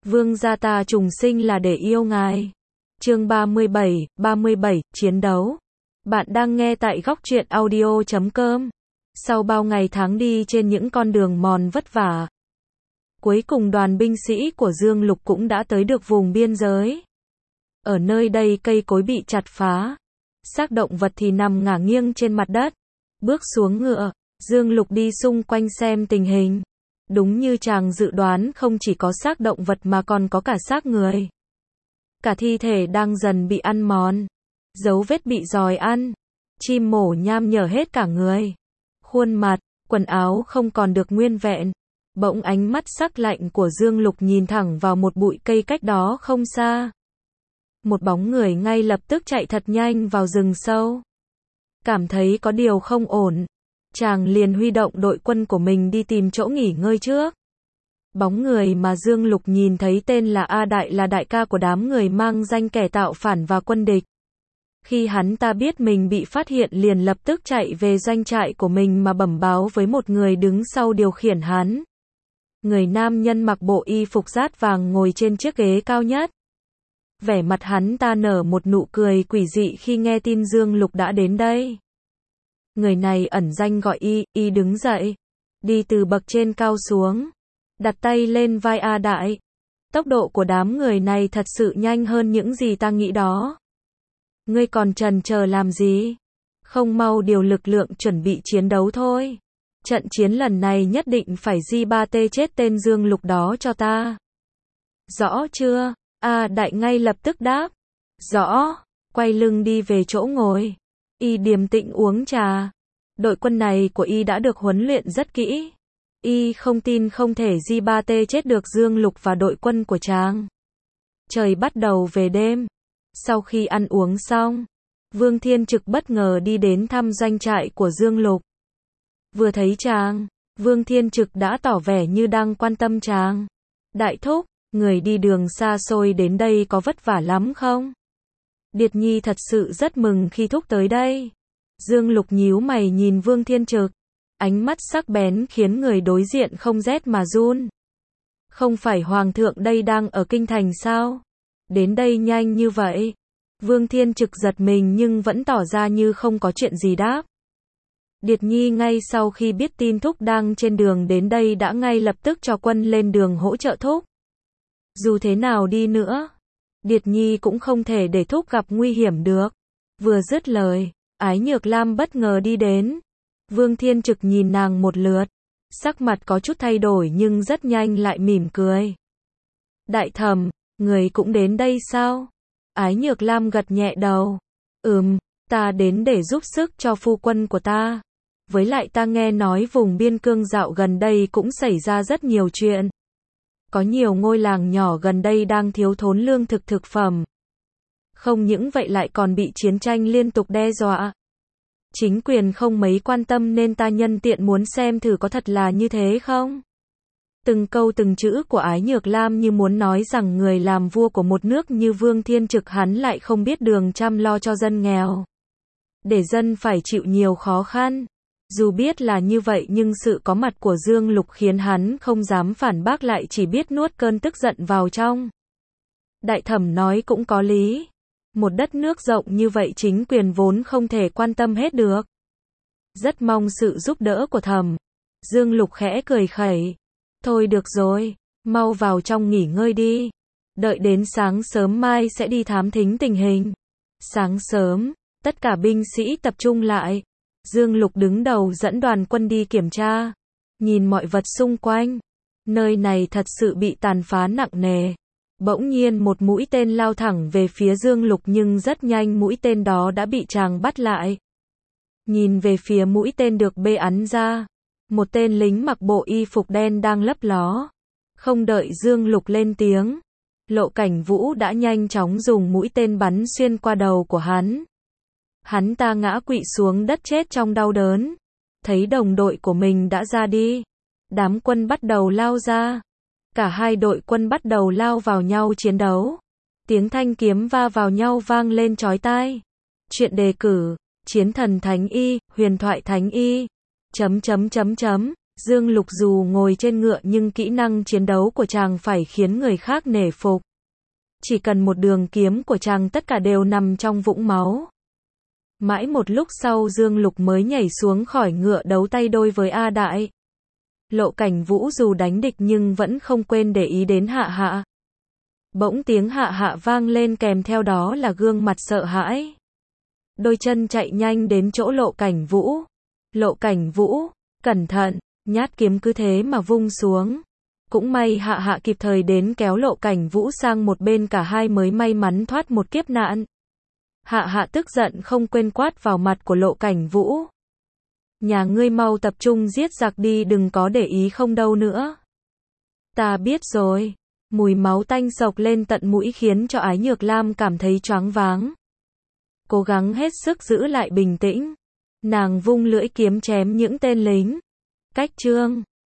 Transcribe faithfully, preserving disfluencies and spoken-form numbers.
Vương gia ta trùng sinh là để yêu ngài. Chương ba mươi bảy, ba mươi bảy, chiến đấu. Bạn đang nghe tại góc truyện audio chấm com. Sau bao ngày tháng đi trên những con đường mòn vất vả, cuối cùng đoàn binh sĩ của Dương Lục cũng đã tới được vùng biên giới. Ở nơi đây cây cối bị chặt phá, xác động vật thì nằm ngả nghiêng trên mặt đất. Bước xuống ngựa, Dương Lục đi xung quanh xem tình hình. Đúng như chàng dự đoán, không chỉ có xác động vật mà còn có cả xác người. Cả thi thể đang dần bị ăn mòn, dấu vết bị giòi ăn, chim mổ nham nhở hết cả người. Khuôn mặt, quần áo không còn được nguyên vẹn. Bỗng ánh mắt sắc lạnh của Dương Lục nhìn thẳng vào một bụi cây cách đó không xa. Một bóng người ngay lập tức chạy thật nhanh vào rừng sâu. Cảm thấy có điều không ổn, chàng liền huy động đội quân của mình đi tìm chỗ nghỉ ngơi trước. Bóng người mà Dương Lục nhìn thấy tên là A Đại, là đại ca của đám người mang danh kẻ tạo phản và quân địch. Khi hắn ta biết mình bị phát hiện liền lập tức chạy về doanh trại của mình mà bẩm báo với một người đứng sau điều khiển hắn. Người nam nhân mặc bộ y phục rát vàng ngồi trên chiếc ghế cao nhất. Vẻ mặt hắn ta nở một nụ cười quỷ dị khi nghe tin Dương Lục đã đến đây. Người này ẩn danh gọi Y, Y đứng dậy, đi từ bậc trên cao xuống, đặt tay lên vai A Đại. Tốc độ của đám người này thật sự nhanh hơn những gì ta nghĩ đó. Ngươi còn chần chờ làm gì? Không mau điều lực lượng chuẩn bị chiến đấu thôi. Trận chiến lần này nhất định phải gi ba tê chết tên Dương Lục đó cho ta. Rõ chưa? A Đại ngay lập tức đáp. Rõ. Quay lưng đi về chỗ ngồi. Y điềm tĩnh uống trà. Đội quân này của Y đã được huấn luyện rất kỹ. Y không tin không thể gi ba tê chết được Dương Lục và đội quân của chàng. Trời bắt đầu về đêm. Sau khi ăn uống xong, Vương Thiên Trực bất ngờ đi đến thăm doanh trại của Dương Lục. Vừa thấy chàng, Vương Thiên Trực đã tỏ vẻ như đang quan tâm chàng. Đại thúc, người đi đường xa xôi đến đây có vất vả lắm không? Điệt Nhi thật sự rất mừng khi thúc tới đây. Dương Lục nhíu mày nhìn Vương Thiên Trực, ánh mắt sắc bén khiến người đối diện không rét mà run. Không phải Hoàng thượng đây đang ở kinh thành sao? Đến đây nhanh như vậy. Vương Thiên Trực giật mình nhưng vẫn tỏ ra như không có chuyện gì đáp. Điệt Nhi ngay sau khi biết tin thúc đang trên đường đến đây đã ngay lập tức cho quân lên đường hỗ trợ thúc. Dù thế nào đi nữa, Điệt Nhi cũng không thể để thúc gặp nguy hiểm được. Vừa dứt lời, Ái Nhược Lam bất ngờ đi đến. Vương Thiên Trực nhìn nàng một lượt, sắc mặt có chút thay đổi nhưng rất nhanh lại mỉm cười. Đại thẩm, người cũng đến đây sao? Ái Nhược Lam gật nhẹ đầu. Ừm, ta đến để giúp sức cho phu quân của ta. Với lại ta nghe nói vùng biên cương dạo gần đây cũng xảy ra rất nhiều chuyện. Có nhiều ngôi làng nhỏ gần đây đang thiếu thốn lương thực thực phẩm. Không những vậy lại còn bị chiến tranh liên tục đe dọa. Chính quyền không mấy quan tâm nên ta nhân tiện muốn xem thử có thật là như thế không? Từng câu từng chữ của Ái Nhược Lam như muốn nói rằng người làm vua của một nước như Vương Thiên Trực hắn lại không biết đường chăm lo cho dân nghèo. Để dân phải chịu nhiều khó khăn. Dù biết là như vậy nhưng sự có mặt của Dương Lục khiến hắn không dám phản bác, lại chỉ biết nuốt cơn tức giận vào trong. Đại thẩm nói cũng có lý. Một đất nước rộng như vậy chính quyền vốn không thể quan tâm hết được. Rất mong sự giúp đỡ của thẩm. Dương Lục khẽ cười khẩy. Thôi được rồi, mau vào trong nghỉ ngơi đi. Đợi đến sáng sớm mai sẽ đi thám thính tình hình. Sáng sớm, tất cả binh sĩ tập trung lại. Dương Lục đứng đầu dẫn đoàn quân đi kiểm tra. Nhìn mọi vật xung quanh. Nơi này thật sự bị tàn phá nặng nề. Bỗng nhiên một mũi tên lao thẳng về phía Dương Lục nhưng rất nhanh mũi tên đó đã bị chàng bắt lại. Nhìn về phía mũi tên được bê ắn ra. Một tên lính mặc bộ y phục đen đang lấp ló. Không đợi Dương Lục lên tiếng, Lộ Cảnh Vũ đã nhanh chóng dùng mũi tên bắn xuyên qua đầu của hắn. Hắn ta ngã quỵ xuống đất chết trong đau đớn. Thấy đồng đội của mình đã ra đi, đám quân bắt đầu lao ra. Cả hai đội quân bắt đầu lao vào nhau chiến đấu. Tiếng thanh kiếm va vào nhau vang lên chói tai. Chuyện đề cử, Chiến thần Thánh Y, Huyền thoại Thánh Y. Chấm chấm chấm chấm. Dương Lục dù ngồi trên ngựa nhưng kỹ năng chiến đấu của chàng phải khiến người khác nể phục. Chỉ cần một đường kiếm của chàng tất cả đều nằm trong vũng máu. Mãi một lúc sau Dương Lục mới nhảy xuống khỏi ngựa đấu tay đôi với A Đại. Lộ Cảnh Vũ dù đánh địch nhưng vẫn không quên để ý đến Hạ Hạ. Bỗng tiếng Hạ Hạ vang lên kèm theo đó là gương mặt sợ hãi. Đôi chân chạy nhanh đến chỗ Lộ Cảnh Vũ. Lộ Cảnh Vũ, cẩn thận, nhát kiếm cứ thế mà vung xuống. Cũng may Hạ Hạ kịp thời đến kéo Lộ Cảnh Vũ sang một bên, cả hai mới may mắn thoát một kiếp nạn. Hạ Hạ tức giận không quên quát vào mặt của Lộ Cảnh Vũ. Nhà ngươi mau tập trung giết giặc đi, đừng có để ý không đâu nữa. Ta biết rồi. Mùi máu tanh sộc lên tận mũi khiến cho Ái Nhược Lam cảm thấy choáng váng. Cố gắng hết sức giữ lại bình tĩnh. Nàng vung lưỡi kiếm chém những tên lính. Cách chương